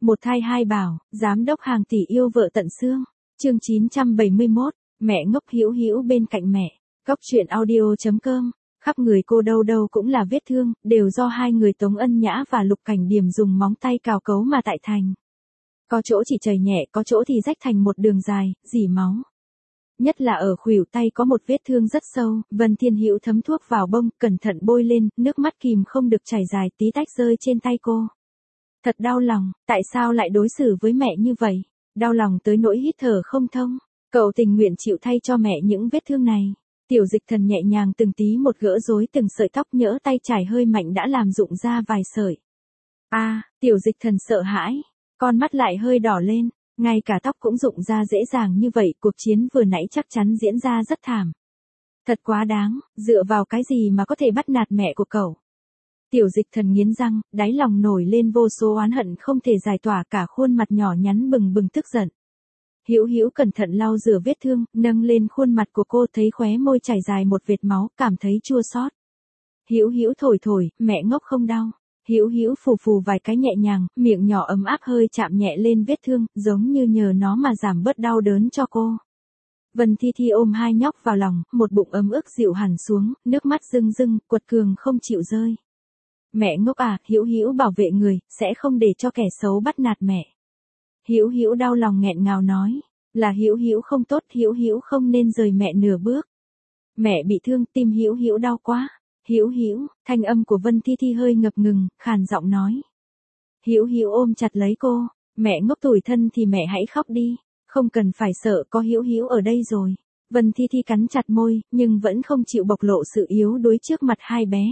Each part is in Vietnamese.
Một thai hai bảo, giám đốc hàng tỷ yêu vợ tận xương. Chương 971, mẹ ngốc Hữu Hữu bên cạnh mẹ. Góc truyện audio.com. Khắp người cô đâu đâu cũng là vết thương, đều do hai người Tống Ân Nhã và Lục Cảnh Điềm dùng móng tay cào cấu mà tạo thành. Có chỗ chỉ chảy nhẹ, có chỗ thì rách thành một đường dài, rỉ máu. Nhất là ở khuỷu tay có một vết thương rất sâu, Vân Thiên Hữu thấm thuốc vào bông, cẩn thận bôi lên, nước mắt kìm không được chảy dài tí tách rơi trên tay cô. Thật đau lòng, tại sao lại đối xử với mẹ như vậy? Đau lòng tới nỗi hít thở không thông. Cậu tình nguyện chịu thay cho mẹ những vết thương này. Tiểu Dịch Thần nhẹ nhàng từng tí một gỡ rối từng sợi tóc, nhỡ tay chải hơi mạnh đã làm rụng ra vài sợi. Tiểu Dịch Thần sợ hãi, con mắt lại hơi đỏ lên, ngay cả tóc cũng rụng ra dễ dàng như vậy, cuộc chiến vừa nãy chắc chắn diễn ra rất thảm. Thật quá đáng, dựa vào cái gì mà có thể bắt nạt mẹ của cậu? Tiểu Dịch Thần nghiến răng, đáy lòng nổi lên vô số oán hận không thể giải tỏa, cả khuôn mặt nhỏ nhắn bừng bừng tức giận. Hữu Hữu cẩn thận lau rửa vết thương, nâng lên khuôn mặt của cô, thấy khóe môi chảy dài một vệt máu, cảm thấy chua xót. Hữu Hữu thổi thổi, mẹ ngốc không đau. Hữu Hữu phù phù vài cái nhẹ nhàng, miệng nhỏ ấm áp hơi chạm nhẹ lên vết thương, giống như nhờ nó mà giảm bớt đau đớn cho cô. Vân Thi Thi ôm hai nhóc vào lòng, một bụng ấm ức dịu hẳn xuống, nước mắt rưng rưng, quật cường không chịu rơi. Mẹ ngốc à, Hữu Hữu bảo vệ người, sẽ không để cho kẻ xấu bắt nạt mẹ. Hữu Hữu đau lòng nghẹn ngào nói, là Hữu Hữu không tốt, Hữu Hữu không nên rời mẹ nửa bước. Mẹ bị thương, tim Hữu Hữu đau quá. Hữu Hữu, thanh âm của Vân Thi Thi hơi ngập ngừng, khàn giọng nói. Hữu Hữu ôm chặt lấy cô, mẹ ngốc tủi thân thì mẹ hãy khóc đi, không cần phải sợ, có Hữu Hữu ở đây rồi. Vân Thi Thi cắn chặt môi, nhưng vẫn không chịu bộc lộ sự yếu đuối trước mặt hai bé.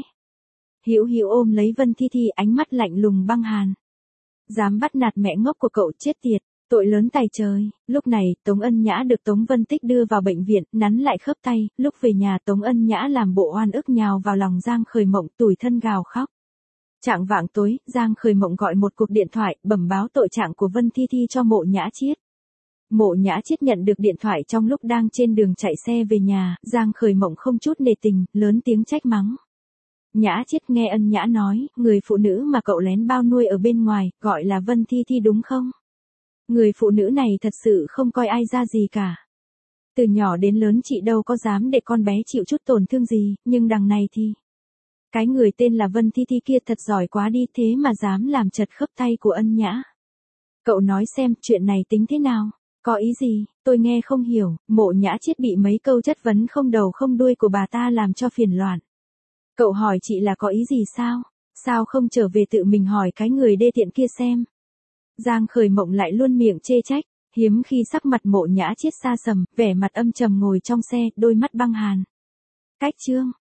Hữu Hữu ôm lấy Vân Thi Thi, ánh mắt lạnh lùng băng hàn. Dám bắt nạt mẹ ngốc của cậu, chết tiệt, tội lớn tày trời. Lúc này, Tống Ân Nhã được Tống Vân Tích đưa vào bệnh viện, nắn lại khớp tay, lúc về nhà Tống Ân Nhã làm bộ oan ức nhào vào lòng Giang Khởi Mộng, tủi thân gào khóc. Chạng vạng tối, Giang Khởi Mộng gọi một cuộc điện thoại, bẩm báo tội trạng của Vân Thi Thi cho Mộ Nhã Chiết. Mộ Nhã Chiết nhận được điện thoại trong lúc đang trên đường chạy xe về nhà, Giang Khởi Mộng không chút nể tình, lớn tiếng trách mắng. Nhã Chiết nghe Ân Nhã nói, người phụ nữ mà cậu lén bao nuôi ở bên ngoài, gọi là Vân Thi Thi đúng không? Người phụ nữ này thật sự không coi ai ra gì cả. Từ nhỏ đến lớn chị đâu có dám để con bé chịu chút tổn thương gì, nhưng đằng này thì... Cái người tên là Vân Thi Thi kia thật giỏi quá đi, thế mà dám làm chật khớp tay của Ân Nhã. Cậu nói xem, chuyện này tính thế nào? Có ý gì? Tôi nghe không hiểu. Mộ Nhã Chiết bị mấy câu chất vấn không đầu không đuôi của bà ta làm cho phiền loạn. Cậu hỏi chị là có ý gì sao? Sao không trở về tự mình hỏi cái người đê tiện kia xem? Giang Khởi Mộng lại luôn miệng chê trách, hiếm khi sắc mặt Mộ Nhã Chiết xa sầm, vẻ mặt âm trầm ngồi trong xe, đôi mắt băng hàn. Cách chương,